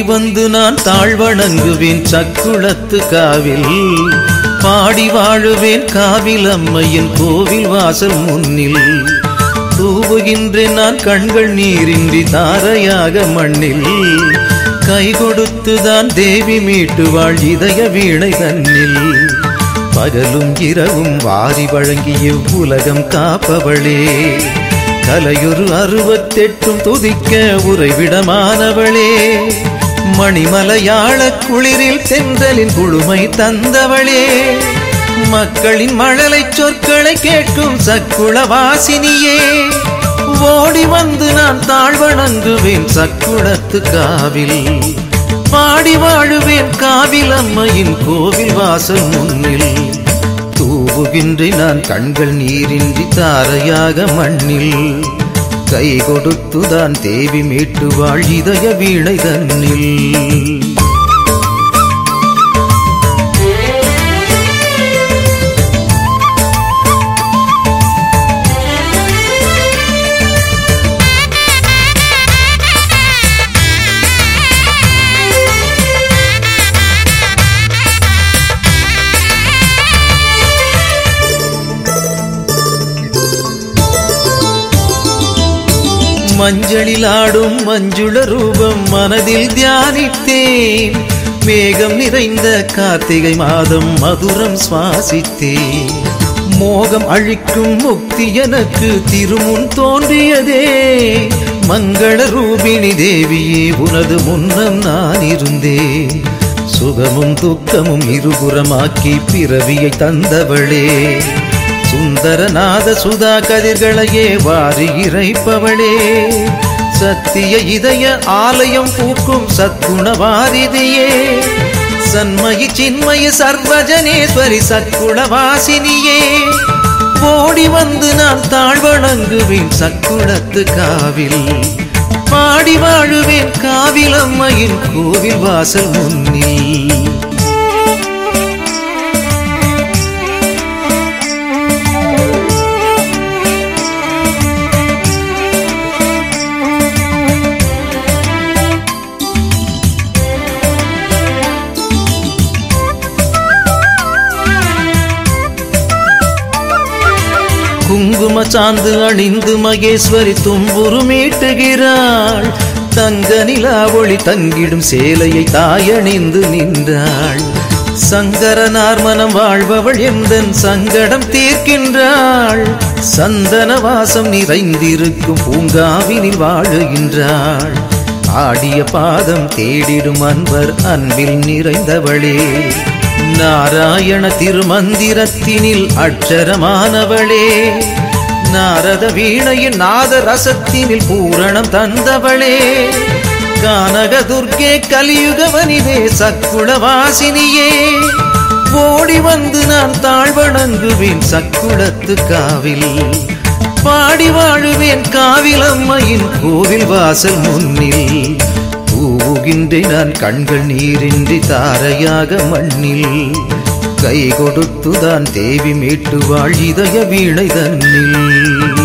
வந்து நான் தாழ்வணங்குவேன் சக்குளத்து காவில், பாடி வாழுவேன் காவில் அம்மையின் கோவில் வாசல் முன்னில். தூவுகின்றேன் நான் கண்கள் நீரின்றி தாரையாக மண்ணில், கை கொடுத்துதான் தேவி மீட்டுவாள் இதய வீணை தன்னில். பகலும் இரவும் வாரி வழங்கிய உலகம் காப்பவளே, கலையொரு 68 துதிக்க உறைவிடமானவளே, மணிமலையாள குளிரில் தென்றலின் குழுமை தந்தவளே, மக்களின் மழலை சொற்களை கேட்கும் சக்குள வாசினியே, ஓடி வந்து நான் தாழ்வணங்குவேன் சக்குளத்து காவில், பாடி வாழுவேன் காவில் அம்மையின் கோவில் வாசல் முன்னில். தூவுகின்றேன் நான் கண்கள் நீரின்றி தாரையாக மண்ணில், கை கொடுத்துதான் தேவி மீட்டுவாள் இதய வீணை தன்னில். மஞ்சளில் ஆடும் மஞ்சுள ரூபம் மனதில் தியானித்தேன், மேகம் நிறைந்த கார்த்திகை மாதம் மதுரம் சுவாசித்தேன். மோகம் அழிக்கும் முக்தி எனக்கு திருமுன் தோன்றியதே, மங்கள ரூபிணி தேவியே உனது முன்னம் நான் இருந்தேன். சுகமும் துக்கமும் இருபுறமாக்கி பிறவியை தந்தவளே, சுந்தரநாத சுதா கதிர்களையே வாரி இறைப்பவளே, சத்திய இதய ஆலயம் பூக்கும் சத்குணவாரிதியே, சன்மயி சின்மய சர்வஜனேஸ்வரி சக்குளவாசினியே, ஓடி வந்து நான் தாழ்வணங்குவேன் சக்குளத்து காவில், பாடி வாழுவேன் காவில் அம்மையின் கோவில் வாசல் முன்னில். குங்கும சாந்து அணிந்து மகேஸ்வரி தும்புரு மீட்டுகிறாள், தங்க நிலா ஒளி தங்கிடும் சேலையை தாயணிந்து நின்றாள். சங்கரனார் மனம் வாழ்பவள் எந்தன் சங்கடம் தீர்க்கின்றாள், சந்தன வாசம் நிறைந்திருக்கும் பூங்காவினில் வாழுகின்றாள். ஆடிய பாதம் தேடிடும் அன்பர் அன்பில் நிறைந்தவளே, நாராயண திருமந்திரத்தினில் அட்சரமானவளே, நாரத வீணையின் நாத ரசத்தினில் பூரணம் தந்தவளே, கானக துர்க்கே கலியுக வனிதே சக்குளவாசினியே, ஓடி வந்து நான் தாழ்வணங்குவேன் சக்குளத்து காவில், பாடி வாழுவேன் காவில் அம்மையின் கோவில் வாசல் முன்னில். தூவுகின்றேன் நான் கண்கள் நீரின்றி தாரையாக மண்ணில், கை கொடுத்துதான் தேவி மீட்டுவாள் இதய வீணை தன்னில்.